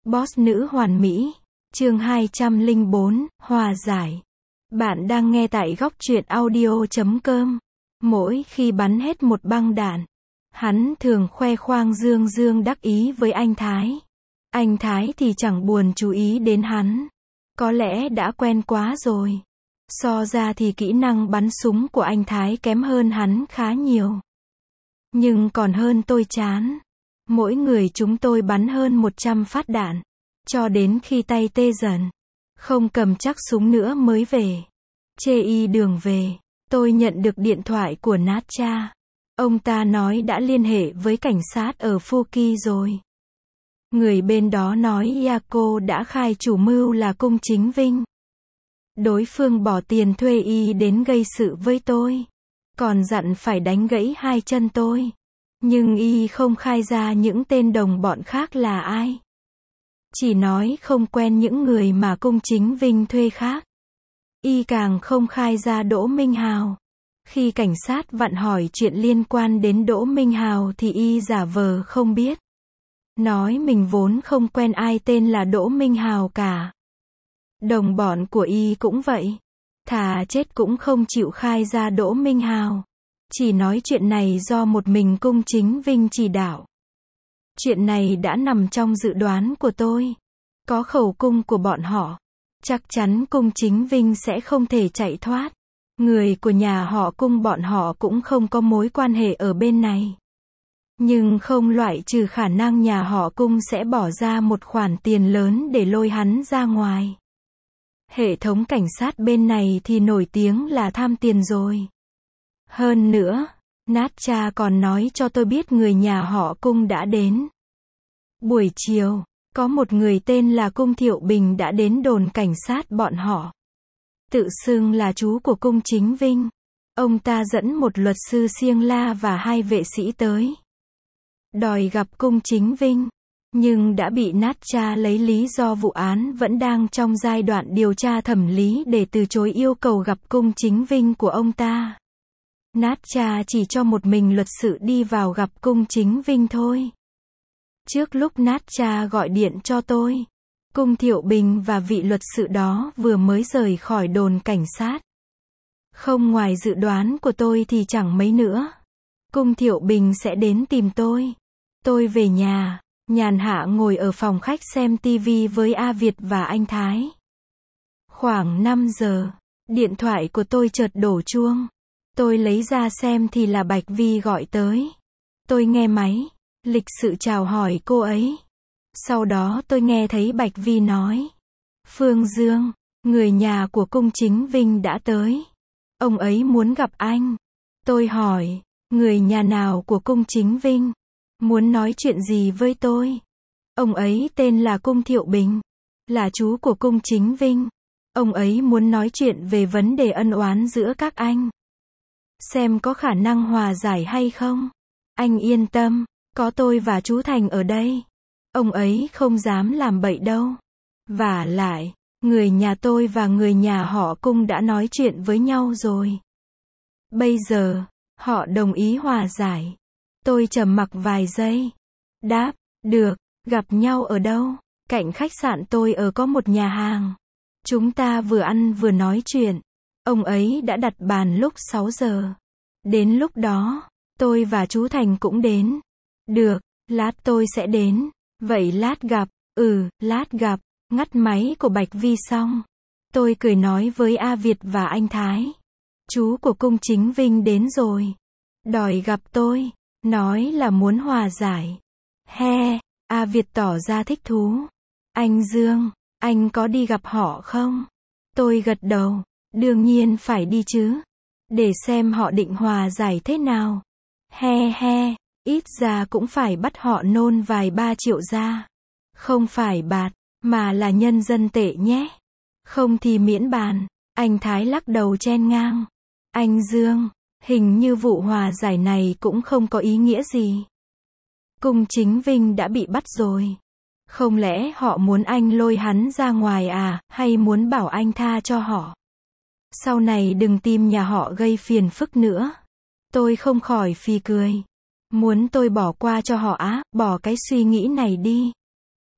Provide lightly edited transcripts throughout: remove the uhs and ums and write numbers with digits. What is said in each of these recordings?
Boss nữ hoàn mỹ. Chương 204, hòa giải. Bạn đang nghe tại góc truyện audio.com. Mỗi khi bắn hết một băng đạn, hắn thường khoe khoang dương dương đắc ý với anh Thái. Anh Thái thì chẳng buồn chú ý đến hắn. Có lẽ đã quen quá rồi. So ra thì kỹ năng bắn súng của anh Thái kém hơn hắn khá nhiều. Nhưng còn hơn tôi chán. Mỗi người chúng tôi bắn hơn 100 phát đạn. Cho đến khi tay tê dần. Không cầm chắc súng nữa mới về. Trên đường về, tôi nhận được điện thoại của Natcha. Ông ta nói đã liên hệ với cảnh sát ở Fuki rồi. Người bên đó nói Yako đã khai chủ mưu là Cung Chính Vinh. Đối phương bỏ tiền thuê y đến gây sự với tôi. Còn dặn phải đánh gãy hai chân tôi. Nhưng y không khai ra những tên đồng bọn khác là ai. Chỉ nói không quen những người mà Cung Chính Vinh thuê khác. Y càng không khai ra Đỗ Minh Hào. Khi cảnh sát vặn hỏi chuyện liên quan đến Đỗ Minh Hào thì y giả vờ không biết. Nói mình vốn không quen ai tên là Đỗ Minh Hào cả. Đồng bọn của y cũng vậy. Thà chết cũng không chịu khai ra Đỗ Minh Hào. Chỉ nói chuyện này do một mình Cung Chính Vinh chỉ đạo. Chuyện này đã nằm trong dự đoán của tôi. Có khẩu cung của bọn họ. Chắc chắn Cung Chính Vinh sẽ không thể chạy thoát. Người của nhà họ Cung bọn họ cũng không có mối quan hệ ở bên này. Nhưng không loại trừ khả năng nhà họ Cung sẽ bỏ ra một khoản tiền lớn để lôi hắn ra ngoài. Hệ thống cảnh sát bên này thì nổi tiếng là tham tiền rồi. Hơn nữa, Natcha còn nói cho tôi biết người nhà họ Cung đã đến. Buổi chiều, có một người tên là Cung Thiệu Bình đã đến đồn cảnh sát bọn họ. Tự xưng là chú của Cung Chính Vinh. Ông ta dẫn một luật sư Siêng La và hai vệ sĩ tới. Đòi gặp Cung Chính Vinh. Nhưng đã bị Natcha lấy lý do vụ án vẫn đang trong giai đoạn điều tra thẩm lý để từ chối yêu cầu gặp Cung Chính Vinh của ông ta. Natcha chỉ cho một mình luật sư đi vào gặp Cung Chính Vinh thôi. Trước lúc Natcha gọi điện cho tôi, Cung Thiệu Bình và vị luật sư đó vừa mới rời khỏi đồn cảnh sát. Không ngoài dự đoán của tôi thì chẳng mấy nữa. Cung Thiệu Bình sẽ đến tìm tôi. Tôi về nhà, nhàn hạ ngồi ở phòng khách xem tivi với A Việt và anh Thái. Khoảng 5 giờ, điện thoại của tôi chợt đổ chuông. Tôi lấy ra xem thì là Bạch Vi gọi tới. Tôi nghe máy, lịch sự chào hỏi cô ấy. Sau đó tôi nghe thấy Bạch Vi nói. Phương Dương, người nhà của Cung Chính Vinh đã tới. Ông ấy muốn gặp anh. Tôi hỏi, người nhà nào của Cung Chính Vinh? Muốn nói chuyện gì với tôi? Ông ấy tên là Cung Thiệu Bình. Là chú của Cung Chính Vinh. Ông ấy muốn nói chuyện về vấn đề ân oán giữa các anh. Xem có khả năng hòa giải hay không. Anh yên tâm, có tôi và chú Thành ở đây. Ông ấy không dám làm bậy đâu. Vả lại, người nhà tôi và người nhà họ Cung đã nói chuyện với nhau rồi. Bây giờ, họ đồng ý hòa giải. Tôi trầm mặc vài giây. Đáp, được, gặp nhau ở đâu? Cạnh khách sạn tôi ở có một nhà hàng. Chúng ta vừa ăn vừa nói chuyện. Ông ấy đã đặt bàn lúc 6 giờ. Đến lúc đó, tôi và chú Thành cũng đến. Được, lát tôi sẽ đến. Vậy lát gặp. Lát gặp. Ngắt máy của Bạch Vi xong. Tôi cười nói với A Việt và anh Thái. Chú của Cung Chính Vinh đến rồi. Đòi gặp tôi. Nói là muốn hòa giải. He, A Việt tỏ ra thích thú. Anh Dương, anh có đi gặp họ không? Tôi gật đầu. Đương nhiên phải đi chứ. Để xem họ định hòa giải thế nào. He, ít ra cũng phải bắt họ nôn vài 3 triệu ra. Không phải bạt, mà là nhân dân tệ nhé. Không thì miễn bàn. Anh Thái lắc đầu chen ngang. Anh Dương, hình như vụ hòa giải này cũng không có ý nghĩa gì. Cung Chính Vinh đã bị bắt rồi. Không lẽ họ muốn anh lôi hắn ra ngoài à, hay muốn bảo anh tha cho họ? Sau này đừng tìm nhà họ gây phiền phức nữa. Tôi không khỏi phì cười. Muốn tôi bỏ qua cho họ á, bỏ cái suy nghĩ này đi.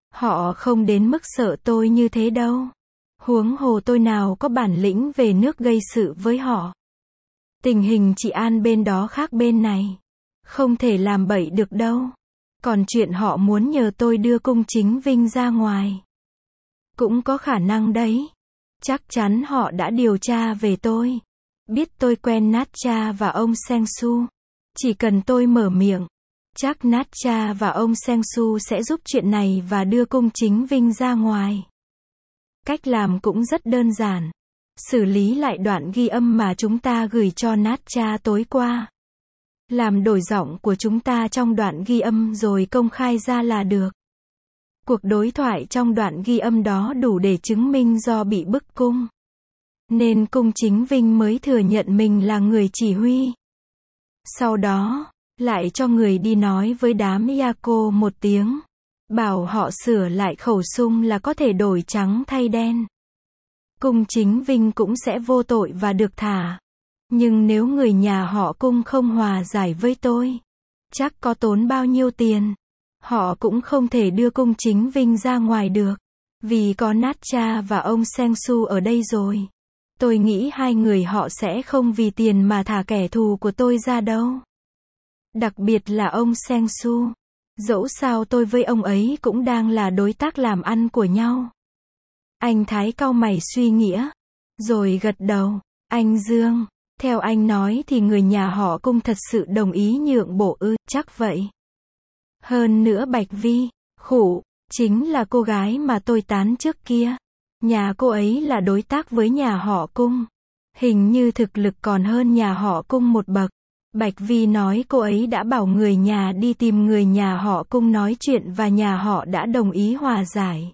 Họ không đến mức sợ tôi như thế đâu. Huống hồ tôi nào có bản lĩnh về nước gây sự với họ. Tình hình chị An bên đó khác bên này. Không thể làm bậy được đâu. Còn chuyện họ muốn nhờ tôi đưa Cung Chính Vinh ra ngoài. Cũng có khả năng đấy. Chắc chắn họ đã điều tra về tôi. Biết tôi quen Natcha và ông Seng Su. Chỉ cần tôi mở miệng. Chắc Natcha và ông Seng Su sẽ giúp chuyện này và đưa Cung Chính Vinh ra ngoài. Cách làm cũng rất đơn giản. Xử lý lại đoạn ghi âm mà chúng ta gửi cho Natcha tối qua. Làm đổi giọng của chúng ta trong đoạn ghi âm rồi công khai ra là được. Cuộc đối thoại trong đoạn ghi âm đó đủ để chứng minh do bị bức cung. Nên Cung Chính Vinh mới thừa nhận mình là người chỉ huy. Sau đó, lại cho người đi nói với đám Yaco một tiếng. Bảo họ sửa lại khẩu sung là có thể đổi trắng thay đen. Cung Chính Vinh cũng sẽ vô tội và được thả. Nhưng nếu người nhà họ Cung không hòa giải với tôi, chắc có tốn bao nhiêu tiền, họ cũng không thể đưa Cung Chính Vinh ra ngoài được. Vì có Natcha và ông Seng Su ở đây rồi. Tôi nghĩ hai người họ sẽ không vì tiền mà thả kẻ thù của tôi ra đâu. Đặc biệt là ông Seng Su. Dẫu sao tôi với ông ấy cũng đang là đối tác làm ăn của nhau. Anh Thái cau mày suy nghĩa. Rồi gật đầu. Anh Dương, theo anh nói thì người nhà họ Cung thật sự đồng ý nhượng bộ ư? Chắc vậy. Hơn nữa Bạch Vi, khụ, chính là cô gái mà tôi tán trước kia. Nhà cô ấy là đối tác với nhà họ Cung. Hình như thực lực còn hơn nhà họ Cung một bậc. Bạch Vi nói cô ấy đã bảo người nhà đi tìm người nhà họ Cung nói chuyện và nhà họ đã đồng ý hòa giải.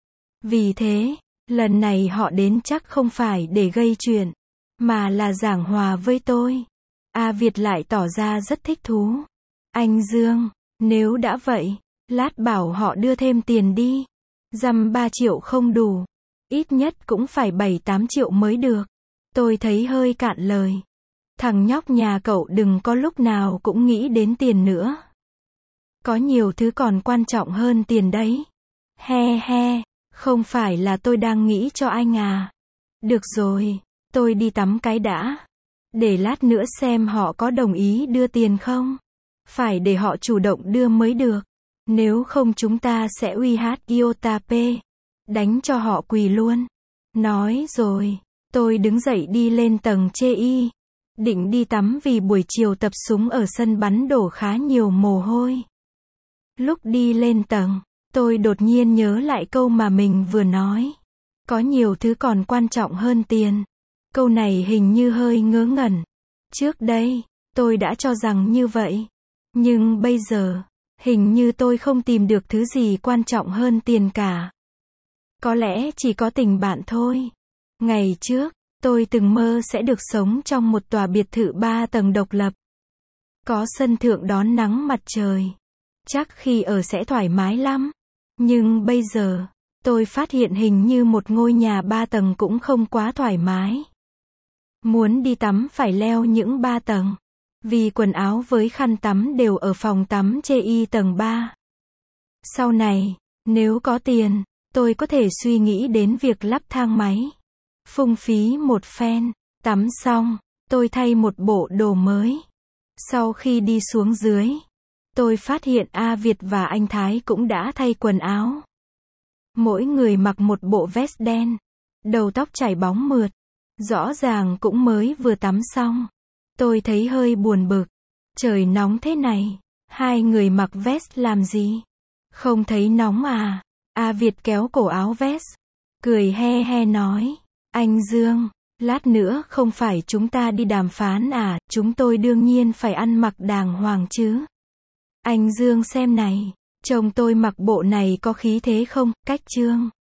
Vì thế, lần này họ đến chắc không phải để gây chuyện, mà là giảng hòa với tôi. A Việt lại tỏ ra rất thích thú. Anh Dương, nếu đã vậy, lát bảo họ đưa thêm tiền đi. Dăm 3 triệu không đủ. Ít nhất cũng phải 7-8 triệu mới được. Tôi thấy hơi cạn lời. Thằng nhóc nhà cậu đừng có lúc nào cũng nghĩ đến tiền nữa. Có nhiều thứ còn quan trọng hơn tiền đấy. He he, không phải là tôi đang nghĩ cho anh à. Được rồi, tôi đi tắm cái đã. Để lát nữa xem họ có đồng ý đưa tiền không. Phải để họ chủ động đưa mới được. Nếu không chúng ta sẽ uy hát Iotape. Đánh cho họ quỳ luôn. Nói rồi, tôi đứng dậy đi lên tầng chê y. Định đi tắm vì buổi chiều tập súng ở sân bắn đổ khá nhiều mồ hôi. Lúc đi lên tầng, tôi đột nhiên nhớ lại câu mà mình vừa nói. Có nhiều thứ còn quan trọng hơn tiền. Câu này hình như hơi ngớ ngẩn. Trước đây, tôi đã cho rằng như vậy. Nhưng bây giờ, hình như tôi không tìm được thứ gì quan trọng hơn tiền cả. Có lẽ chỉ có tình bạn thôi. Ngày trước, tôi từng mơ sẽ được sống trong một tòa biệt thự 3 tầng độc lập. Có sân thượng đón nắng mặt trời. Chắc khi ở sẽ thoải mái lắm. Nhưng bây giờ, tôi phát hiện hình như một ngôi nhà 3 tầng cũng không quá thoải mái. Muốn đi tắm phải leo những 3 tầng. Vì quần áo với khăn tắm đều ở phòng tắm chê y tầng 3. Sau này, nếu có tiền, tôi có thể suy nghĩ đến việc lắp thang máy. Phung phí một phen. Tắm xong, tôi thay một bộ đồ mới. Sau khi đi xuống dưới, tôi phát hiện A Việt và anh Thái cũng đã thay quần áo. Mỗi người mặc một bộ vest đen. Đầu tóc chảy bóng mượt. Rõ ràng cũng mới vừa tắm xong. Tôi thấy hơi buồn bực. Trời nóng thế này. Hai người mặc vest làm gì? Không thấy nóng à? A Việt kéo cổ áo vest. Cười he he nói. Anh Dương, lát nữa không phải chúng ta đi đàm phán à? Chúng tôi đương nhiên phải ăn mặc đàng hoàng chứ. Anh Dương xem này. Chồng tôi mặc bộ này có khí thế không? Cách trương.